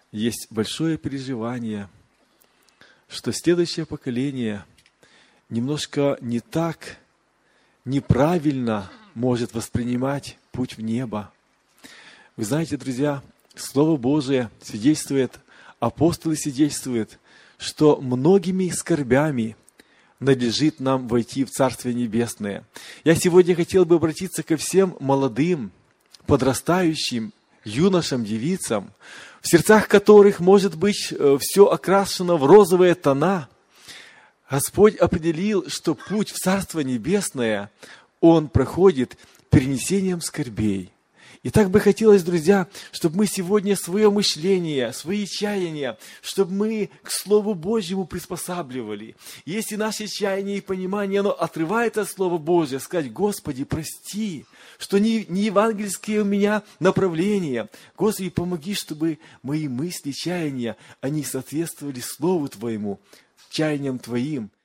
есть большое переживание, что следующее поколение немножко не так, неправильно может воспринимать путь в небо. Вы знаете, друзья, Слово Божие свидетельствует, апостолы свидетельствуют, что многими скорбями надлежит нам войти в Царствие Небесное. Я сегодня хотел бы обратиться ко всем молодым, подрастающим, юношам, девицам, в сердцах которых, может быть, все окрашено в розовые тона. Господь определил, что путь в Царство Небесное, он проходит перенесением скорбей. И так бы хотелось, друзья, чтобы мы сегодня свое мышление, свои чаяния, чтобы мы к Слову Божьему приспосабливали. Если наше чаяние и понимание, оно отрывает от Слова Божьего, сказать: Господи, прости, что не евангельские у меня направления. Господи, помоги, чтобы мои мысли, чаяния, они соответствовали Слову Твоему, чаяниям Твоим.